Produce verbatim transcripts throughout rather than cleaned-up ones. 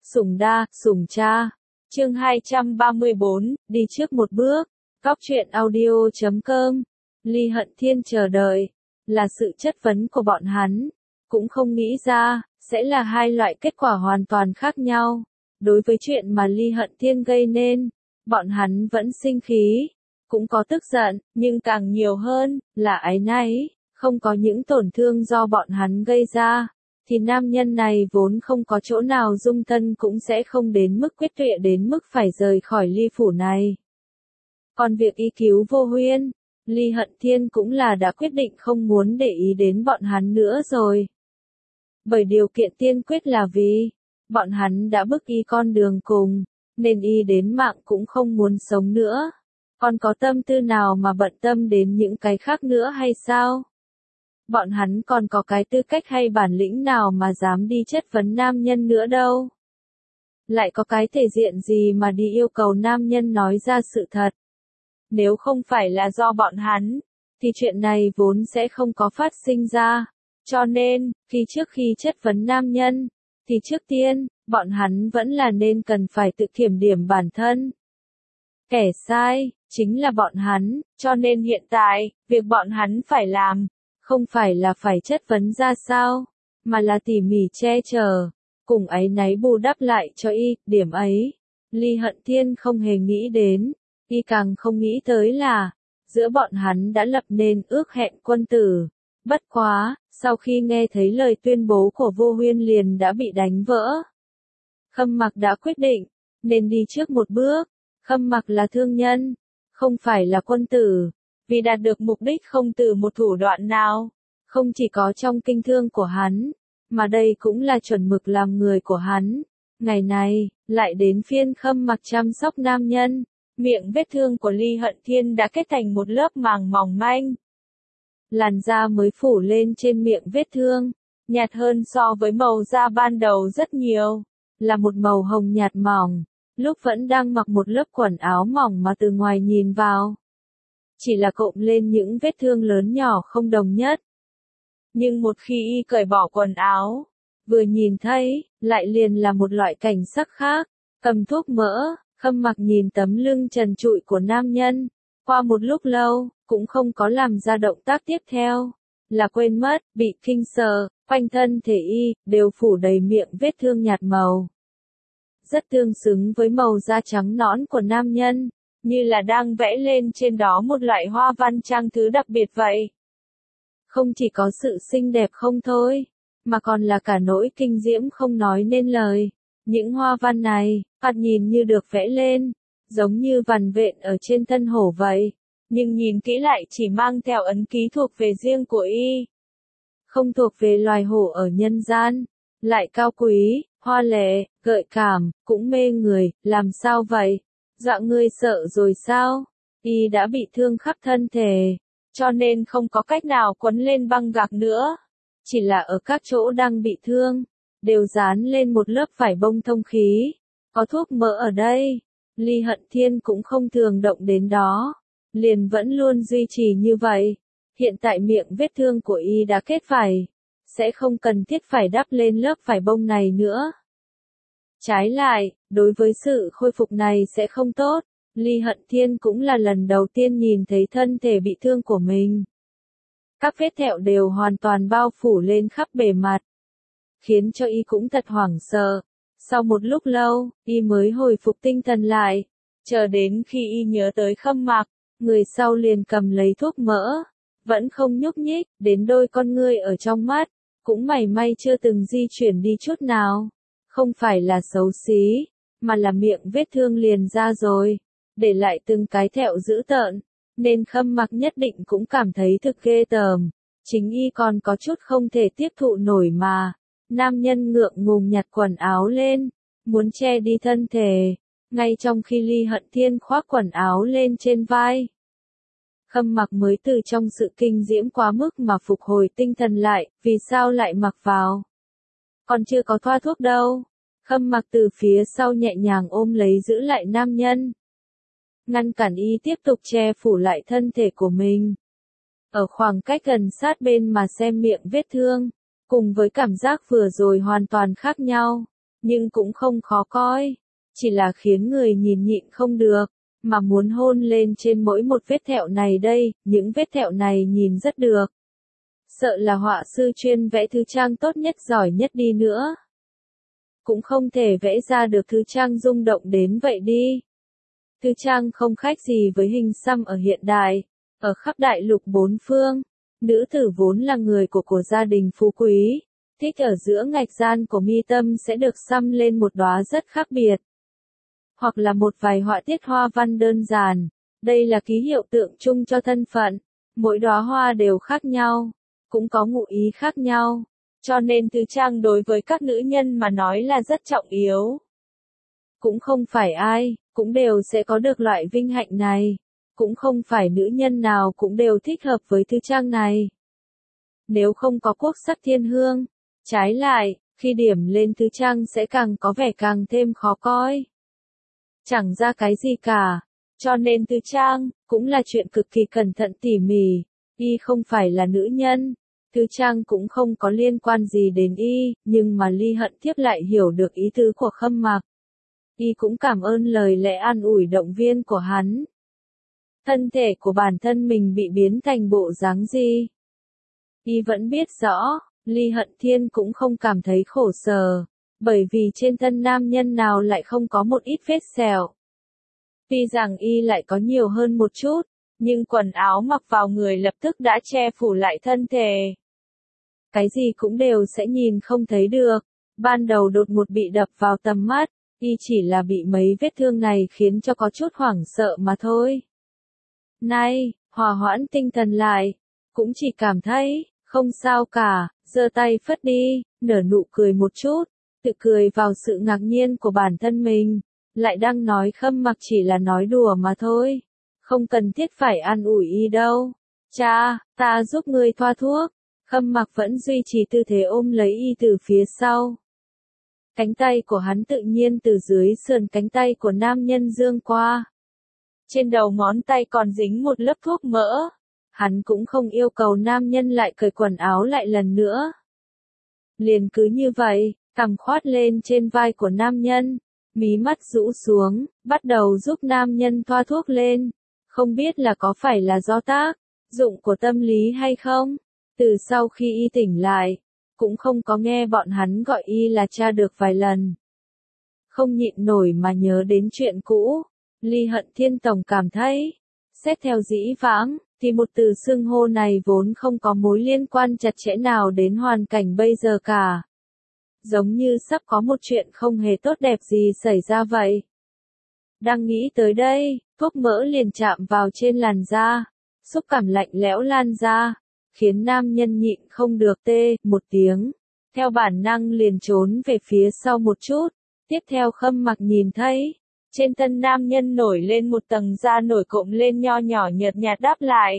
Sủng đa, sủng cha. Chương hai trăm ba mươi bốn, đi trước một bước. Góc truyện audio chấm com. Ly Hận Thiên chờ đợi, là sự chất vấn của bọn hắn, cũng không nghĩ ra, sẽ là hai loại kết quả hoàn toàn khác nhau. Đối với chuyện mà Ly Hận Thiên gây nên, bọn hắn vẫn sinh khí, cũng có tức giận, nhưng càng nhiều hơn, là áy náy, không có những tổn thương do bọn hắn gây ra, thì nam nhân này vốn không có chỗ nào dung thân cũng sẽ không đến mức quyết tuyệt đến mức phải rời khỏi Ly phủ này. Còn việc y cứu Vô Huyên, Ly Hận Thiên cũng là đã quyết định không muốn để ý đến bọn hắn nữa rồi. Bởi điều kiện tiên quyết là vì, bọn hắn đã bức y con đường cùng, nên y đến mạng cũng không muốn sống nữa. Còn có tâm tư nào mà bận tâm đến những cái khác nữa hay sao? Bọn hắn còn có cái tư cách hay bản lĩnh nào mà dám đi chất vấn nam nhân nữa đâu. Lại có cái thể diện gì mà đi yêu cầu nam nhân nói ra sự thật. Nếu không phải là do bọn hắn, thì chuyện này vốn sẽ không có phát sinh ra. Cho nên, khi trước khi chất vấn nam nhân, thì trước tiên, bọn hắn vẫn là nên cần phải tự kiểm điểm bản thân. Kẻ sai, chính là bọn hắn, cho nên hiện tại, việc bọn hắn phải làm, không phải là phải chất vấn ra sao, mà là tỉ mỉ che chở, cùng áy náy bù đắp lại cho y, điểm ấy. Ly Hận Thiên không hề nghĩ đến, y càng không nghĩ tới là, giữa bọn hắn đã lập nên ước hẹn quân tử. Bất quá, sau khi nghe thấy lời tuyên bố của Vô Huyên liền đã bị đánh vỡ. Khâm Mặc đã quyết định, nên đi trước một bước. Khâm Mặc là thương nhân, không phải là quân tử, vì đạt được mục đích không từ một thủ đoạn nào, không chỉ có trong kinh thương của hắn, mà đây cũng là chuẩn mực làm người của hắn. Ngày này, lại đến phiên Khâm Mặc chăm sóc nam nhân, miệng vết thương của Ly Hận Thiên đã kết thành một lớp màng mỏng manh. Làn da mới phủ lên trên miệng vết thương, nhạt hơn so với màu da ban đầu rất nhiều, là một màu hồng nhạt mỏng. Lúc vẫn đang mặc một lớp quần áo mỏng mà từ ngoài nhìn vào, chỉ là cộng lên những vết thương lớn nhỏ không đồng nhất. Nhưng một khi y cởi bỏ quần áo, vừa nhìn thấy, lại liền là một loại cảnh sắc khác. Cầm thuốc mỡ, Khâm Mặc nhìn tấm lưng trần trụi của nam nhân, qua một lúc lâu, cũng không có làm ra động tác tiếp theo, là quên mất, bị kinh sợ, quanh thân thể y, đều phủ đầy miệng vết thương nhạt màu. Rất tương xứng với màu da trắng nõn của nam nhân, như là đang vẽ lên trên đó một loại hoa văn trang thứ đặc biệt vậy. Không chỉ có sự xinh đẹp không thôi, mà còn là cả nỗi kinh diễm không nói nên lời. Những hoa văn này, thoạt nhìn như được vẽ lên, giống như vằn vện ở trên thân hổ vậy, nhưng nhìn kỹ lại chỉ mang theo ấn ký thuộc về riêng của y. Không thuộc về loài hổ ở nhân gian, lại cao quý, hoa lệ, gợi cảm, cũng mê người, làm sao vậy? Dọa ngươi sợ rồi sao? Y đã bị thương khắp thân thể, cho nên không có cách nào quấn lên băng gạc nữa. Chỉ là ở các chỗ đang bị thương, đều dán lên một lớp vải bông thông khí. Có thuốc mỡ ở đây, Ly Hận Thiên cũng không thường động đến đó, liền vẫn luôn duy trì như vậy. Hiện tại miệng vết thương của y đã kết vải, sẽ không cần thiết phải đắp lên lớp vải bông này nữa. Trái lại, đối với sự khôi phục này sẽ không tốt. Ly Hận Thiên cũng là lần đầu tiên nhìn thấy thân thể bị thương của mình. Các vết thẹo đều hoàn toàn bao phủ lên khắp bề mặt, khiến cho y cũng thật hoảng sợ. Sau một lúc lâu, y mới hồi phục tinh thần lại, chờ đến khi y nhớ tới Khâm Mặc, người sau liền cầm lấy thuốc mỡ, vẫn không nhúc nhích, đến đôi con ngươi ở trong mắt, cũng mảy may chưa từng di chuyển đi chút nào. Không phải là xấu xí, mà là miệng vết thương liền ra rồi, để lại từng cái thẹo dữ tợn, nên Khâm Mặc nhất định cũng cảm thấy thực ghê tởm. Chính y còn có chút không thể tiếp thụ nổi mà. Nam nhân ngượng ngùng nhặt quần áo lên, muốn che đi thân thể, ngay trong khi Ly Hận Thiên khoác quần áo lên trên vai. Khâm Mặc mới từ trong sự kinh diễm quá mức mà phục hồi tinh thần lại, vì sao lại mặc vào? Còn chưa có thoa thuốc đâu. Khâm Mặc từ phía sau nhẹ nhàng ôm lấy giữ lại nam nhân, ngăn cản y tiếp tục che phủ lại thân thể của mình. Ở khoảng cách gần sát bên mà xem miệng vết thương, cùng với cảm giác vừa rồi hoàn toàn khác nhau. nhưng cũng không khó coi, chỉ là khiến người nhìn nhịn không được, mà muốn hôn lên trên mỗi một vết thẹo này đây, những vết thẹo này nhìn rất được. Sợ là họa sư chuyên vẽ thư trang tốt nhất giỏi nhất đi nữa, cũng không thể vẽ ra được thư trang rung động đến vậy đi. Thư trang không khác gì với hình xăm ở hiện đại, ở khắp đại lục bốn phương, nữ tử vốn là người của của gia đình phú quý, thích ở giữa ngạch gian của mi tâm sẽ được xăm lên một đóa rất khác biệt, hoặc là một vài họa tiết hoa văn đơn giản. Đây là ký hiệu tượng trưng cho thân phận, mỗi đóa hoa đều khác nhau, cũng có ngụ ý khác nhau, cho nên thư trang đối với các nữ nhân mà nói là rất trọng yếu. Cũng không phải ai cũng đều sẽ có được loại vinh hạnh này, cũng không phải nữ nhân nào cũng đều thích hợp với thư trang này. Nếu không có quốc sắc thiên hương, trái lại, khi điểm lên thư trang sẽ càng có vẻ càng thêm khó coi, chẳng ra cái gì cả, cho nên thư trang cũng là chuyện cực kỳ cẩn thận tỉ mỉ. Y không phải là nữ nhân, thư trang cũng không có liên quan gì đến y, nhưng mà Ly Hận Thiếp lại hiểu được ý tứ của Khâm Mặc. Y cũng cảm ơn lời lẽ an ủi động viên của hắn. Thân thể của bản thân mình bị biến thành bộ dáng gì? Y vẫn biết rõ, Ly Hận Thiên cũng không cảm thấy khổ sở, bởi vì trên thân nam nhân nào lại không có một ít vết sẹo. Tuy rằng y lại có nhiều hơn một chút, nhưng quần áo mặc vào người lập tức đã che phủ lại thân thể. Cái gì cũng đều sẽ nhìn không thấy được. Ban đầu đột ngột bị đập vào tầm mắt, y chỉ là bị mấy vết thương này khiến cho có chút hoảng sợ mà thôi. Nay, hòa hoãn tinh thần lại, cũng chỉ cảm thấy, không sao cả, giơ tay phất đi, nở nụ cười một chút, tự cười vào sự ngạc nhiên của bản thân mình, lại đang nói Khâm Mặc chỉ là nói đùa mà thôi, không cần thiết phải an ủi y đâu. Cha, ta giúp ngươi thoa thuốc. Khâm Mặc vẫn duy trì tư thế ôm lấy y từ phía sau. Cánh tay của hắn tự nhiên từ dưới sườn cánh tay của nam nhân dương qua. Trên đầu ngón tay còn dính một lớp thuốc mỡ. Hắn cũng không yêu cầu nam nhân lại cởi quần áo lại lần nữa. Liền cứ như vậy, cằm khoát lên trên vai của nam nhân, mí mắt rũ xuống, bắt đầu giúp nam nhân thoa thuốc lên. Không biết là có phải là do tác dụng của tâm lý hay không? Từ sau khi y tỉnh lại, cũng không có nghe bọn hắn gọi y là cha được vài lần. Không nhịn nổi mà nhớ đến chuyện cũ, Ly Hận Thiên tổng cảm thấy, xét theo dĩ vãng, thì một từ xưng hô này vốn không có mối liên quan chặt chẽ nào đến hoàn cảnh bây giờ cả. Giống như sắp có một chuyện không hề tốt đẹp gì xảy ra vậy. Đang nghĩ tới đây, thuốc mỡ liền chạm vào trên làn da, xúc cảm lạnh lẽo lan ra, khiến nam nhân nhịn không được tê một tiếng, theo bản năng liền trốn về phía sau một chút. Tiếp theo Khâm Mặc nhìn thấy, trên thân nam nhân nổi lên một tầng da nổi cộm lên nho nhỏ nhợt nhạt đáp lại.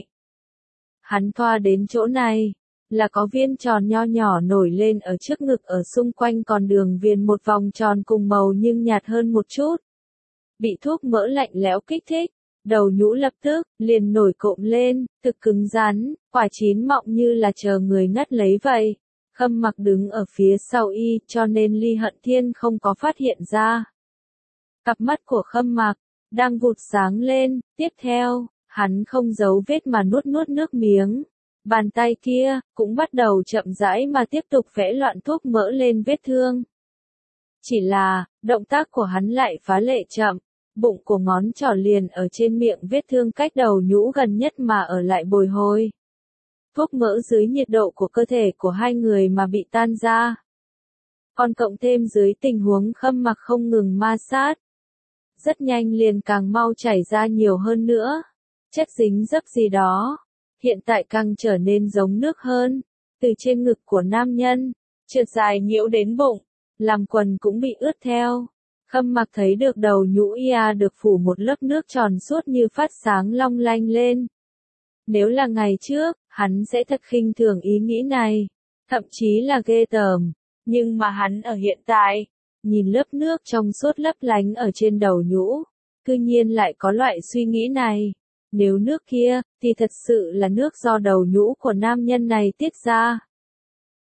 Hắn thoa đến chỗ này, là có viên tròn nho nhỏ nổi lên ở trước ngực, ở xung quanh còn đường viền một vòng tròn cùng màu nhưng nhạt hơn một chút. Bị thuốc mỡ lạnh lẽo kích thích, đầu nhũ lập tức liền nổi cộm lên, thực cứng rắn, quả chín mọng như là chờ người ngắt lấy vậy. Khâm Mặc đứng ở phía sau y, cho nên Ly Hận Thiên không có phát hiện ra. Cặp mắt của Khâm Mặc đang vụt sáng lên, tiếp theo, hắn không giấu vết mà nuốt nuốt nước miếng. Bàn tay kia cũng bắt đầu chậm rãi mà tiếp tục vẽ loạn thuốc mỡ lên vết thương. Chỉ là, động tác của hắn lại phá lệ chậm, bụng của ngón trỏ liền ở trên miệng vết thương cách đầu nhũ gần nhất mà ở lại bồi hồi. Thuốc mỡ dưới nhiệt độ của cơ thể của hai người mà bị tan ra. Còn cộng thêm dưới tình huống Khâm Mặc không ngừng ma sát, rất nhanh liền càng mau chảy ra nhiều hơn nữa. Chất dính dấp gì đó, hiện tại càng trở nên giống nước hơn, từ trên ngực của nam nhân, trượt dài nhiễu đến bụng, làm quần cũng bị ướt theo. Khâm Mặc thấy được đầu nhũ ia được phủ một lớp nước tròn suốt như phát sáng long lanh lên. Nếu là ngày trước, hắn sẽ thật khinh thường ý nghĩ này, thậm chí là ghê tởm, nhưng mà hắn ở hiện tại, nhìn lớp nước trong suốt lấp lánh ở trên đầu nhũ, cư nhiên lại có loại suy nghĩ này. Nếu nước kia, thì thật sự là nước do đầu nhũ của nam nhân này tiết ra.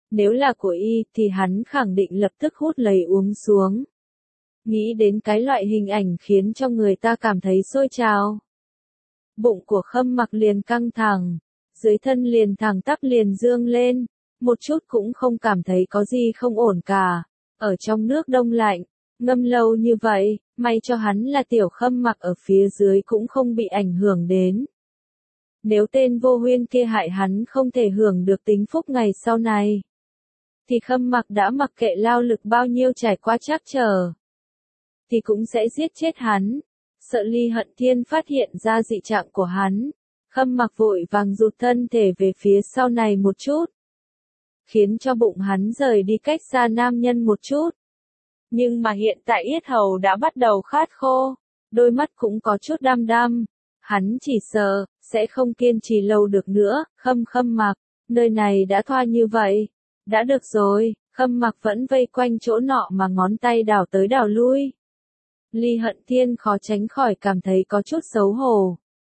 Nếu là của y thì hắn khẳng định lập tức hút lấy uống xuống. Nghĩ đến cái loại hình ảnh khiến cho người ta cảm thấy sôi trào. Bụng của Khâm Mặc liền căng thẳng, dưới thân liền thẳng tắp liền dương lên, một chút cũng không cảm thấy có gì không ổn cả. Ở trong nước đông lạnh, ngâm lâu như vậy, may cho hắn là tiểu Khâm Mặc ở phía dưới cũng không bị ảnh hưởng đến. Nếu tên vô huyên kia hại hắn không thể hưởng được tính phúc ngày sau này, thì Khâm Mặc đã mặc kệ lao lực bao nhiêu trải qua trắc trở, thì cũng sẽ giết chết hắn. Sợ Ly Hận Thiên phát hiện ra dị trạng của hắn, Khâm Mặc vội vàng rụt thân thể về phía sau này một chút, khiến cho bụng hắn rời đi cách xa nam nhân một chút. Nhưng mà hiện tại yết hầu đã bắt đầu khát khô, đôi mắt cũng có chút đăm đăm, hắn chỉ sợ sẽ không kiên trì lâu được nữa. Khâm Khâm Mặc, nơi này đã thoa như vậy, đã được rồi. Khâm Mặc vẫn vây quanh chỗ nọ mà ngón tay đảo tới đảo lui. Ly Hận Thiên khó tránh khỏi cảm thấy có chút xấu hổ.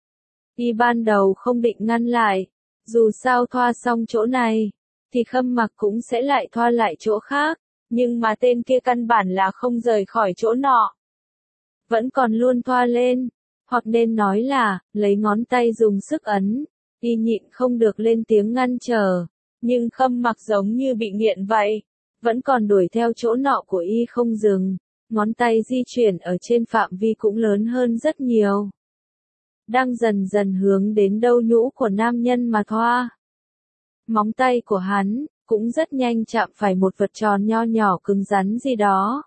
Y ban đầu không định ngăn lại, dù sao thoa xong chỗ này, thì Khâm Mặc cũng sẽ lại thoa lại chỗ khác, nhưng mà tên kia căn bản là không rời khỏi chỗ nọ. Vẫn còn luôn thoa lên, hoặc nên nói là, lấy ngón tay dùng sức ấn, y nhịn không được lên tiếng ngăn trở, nhưng Khâm Mặc giống như bị nghiện vậy, vẫn còn đuổi theo chỗ nọ của y không dừng. Ngón tay di chuyển ở trên phạm vi cũng lớn hơn rất nhiều. Đang dần dần hướng đến đâu nhũ của nam nhân mà thoa. Móng tay của hắn, cũng rất nhanh chạm phải một vật tròn nho nhỏ cứng rắn gì đó.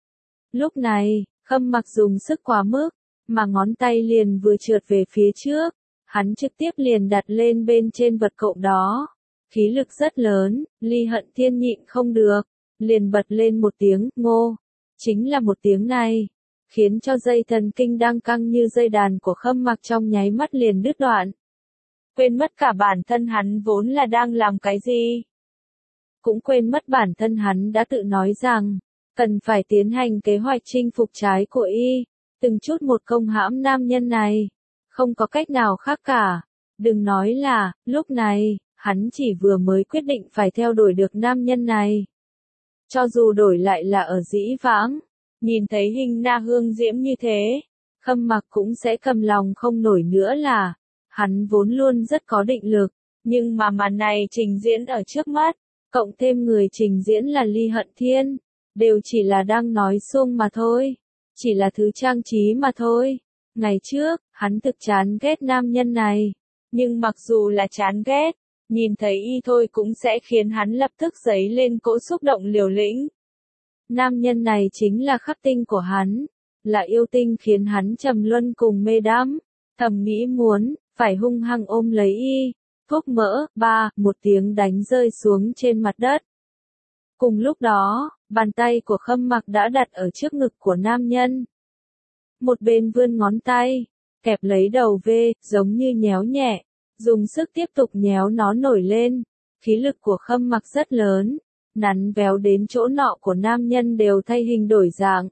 Lúc này, Khâm Mặc dùng sức quá mức, mà ngón tay liền vừa trượt về phía trước, hắn trực tiếp liền đặt lên bên trên vật cộm đó. Khí lực rất lớn, Ly Hận Thiên nhịn không được, liền bật lên một tiếng, ngô. Chính là một tiếng này, khiến cho dây thần kinh đang căng như dây đàn của Khâm Mặc trong nháy mắt liền đứt đoạn. Quên mất cả bản thân hắn vốn là đang làm cái gì. Cũng quên mất bản thân hắn đã tự nói rằng, cần phải tiến hành kế hoạch chinh phục trái của y, từng chút một công hãm nam nhân này. Không có cách nào khác cả. Đừng nói là, lúc này, hắn chỉ vừa mới quyết định phải theo đuổi được nam nhân này. Cho dù đổi lại là ở dĩ vãng, nhìn thấy hình na hương diễm như thế, Khâm Mặc cũng sẽ cầm lòng không nổi nữa là, hắn vốn luôn rất có định lực, nhưng mà màn này trình diễn ở trước mắt, cộng thêm người trình diễn là Ly Hận Thiên, đều chỉ là đang nói suông mà thôi, chỉ là thứ trang trí mà thôi. Ngày trước, hắn thực chán ghét nam nhân này, nhưng mặc dù là chán ghét, nhìn thấy y thôi cũng sẽ khiến hắn lập tức dấy lên cỗ xúc động liều lĩnh. Nam nhân này chính là khắc tinh của hắn, là yêu tinh khiến hắn trầm luân cùng mê đắm, thầm nghĩ muốn, phải hung hăng ôm lấy y. Thuốc mỡ, ba, một tiếng đánh rơi xuống trên mặt đất. Cùng lúc đó, bàn tay của Khâm Mặc đã đặt ở trước ngực của nam nhân. Một bên vươn ngón tay, kẹp lấy đầu V, giống như nhéo nhẹ. Dùng sức tiếp tục nhéo nó nổi lên, khí lực của Khâm Mặc rất lớn, nắn véo đến chỗ nọ của nam nhân đều thay hình đổi dạng.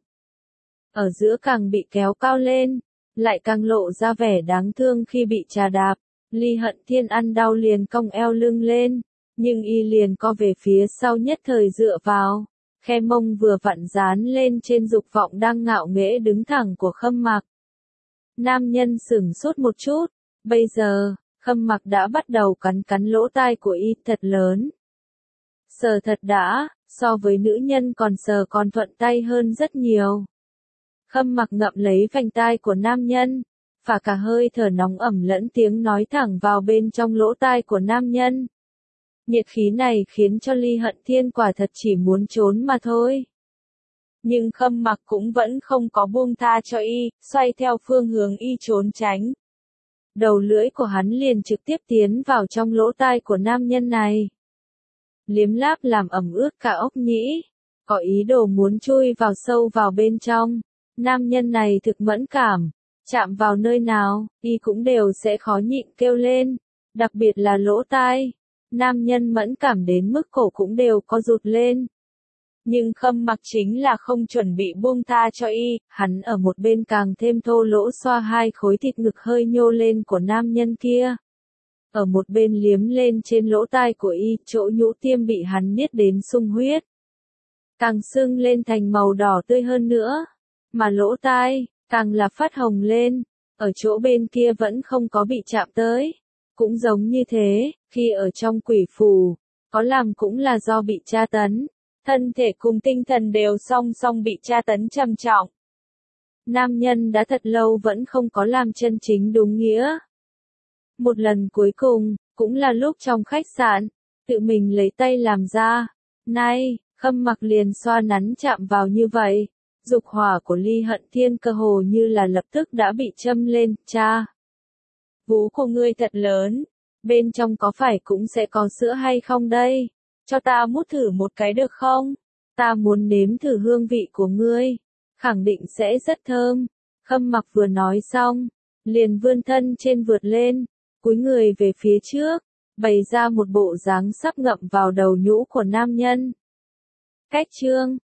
Ở giữa càng bị kéo cao lên, lại càng lộ ra vẻ đáng thương khi bị trà đạp. Ly Hận Thiên ăn đau liền cong eo lưng lên, nhưng y liền co về phía sau nhất thời dựa vào, khe mông vừa vặn dán lên trên dục vọng đang ngạo nghễ đứng thẳng của Khâm Mặc. Nam nhân sửng sốt một chút, bây giờ, Khâm Mặc đã bắt đầu cắn cắn lỗ tai của y thật lớn. Sờ thật đã, so với nữ nhân còn sờ còn thuận tay hơn rất nhiều. Khâm Mặc ngậm lấy vành tai của nam nhân, phả cả hơi thở nóng ẩm lẫn tiếng nói thẳng vào bên trong lỗ tai của nam nhân. Nhiệt khí này khiến cho Ly Hận Thiên quả thật chỉ muốn trốn mà thôi. Nhưng Khâm Mặc cũng vẫn không có buông tha cho y, xoay theo phương hướng y trốn tránh. Đầu lưỡi của hắn liền trực tiếp tiến vào trong lỗ tai của nam nhân này. Liếm láp làm ẩm ướt cả ốc nhĩ, có ý đồ muốn chui vào sâu vào bên trong. Nam nhân này thực mẫn cảm, chạm vào nơi nào, y cũng đều sẽ khó nhịn kêu lên, đặc biệt là lỗ tai. Nam nhân mẫn cảm đến mức cổ cũng đều co rụt lên. Nhưng Khâm Mặc chính là không chuẩn bị buông tha cho y, hắn ở một bên càng thêm thô lỗ xoa hai khối thịt ngực hơi nhô lên của nam nhân kia. ở một bên liếm lên trên lỗ tai của y, chỗ nhũ tiêm bị hắn niết đến sung huyết. Càng sưng lên thành màu đỏ tươi hơn nữa, mà lỗ tai, càng là phát hồng lên, ở chỗ bên kia vẫn không có bị chạm tới. Cũng giống như thế, khi ở trong quỷ phù, có làm cũng là do bị tra tấn, thân thể cùng tinh thần đều song song bị tra tấn trầm trọng. Nam nhân đã thật lâu vẫn không có làm chân chính đúng nghĩa. Một lần cuối cùng, cũng là lúc trong khách sạn, tự mình lấy tay làm ra. Nay, Khâm Mặc liền xoa nắn chạm vào như vậy, dục hỏa của Ly Hận Thiên cơ hồ như là lập tức đã bị châm lên. Cha, vú của ngươi thật lớn, bên trong có phải cũng sẽ có sữa hay không đây? Cho ta mút thử một cái được không? Ta muốn nếm thử hương vị của ngươi, khẳng định sẽ rất thơm. Khâm Mặc vừa nói xong, liền vươn thân trên vượt lên, cúi người về phía trước, bày ra một bộ dáng sắp ngậm vào đầu nhũ của nam nhân. Cách chương